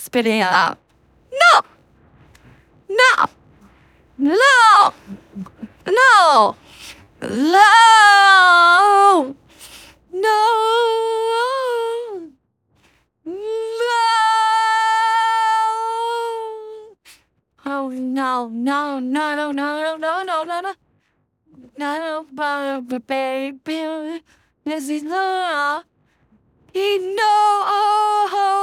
spitting it out. No! No! No! No! No! No! No! Oh no, no, no, no, no, no, no, no, no. No, but baby, this is love. He know.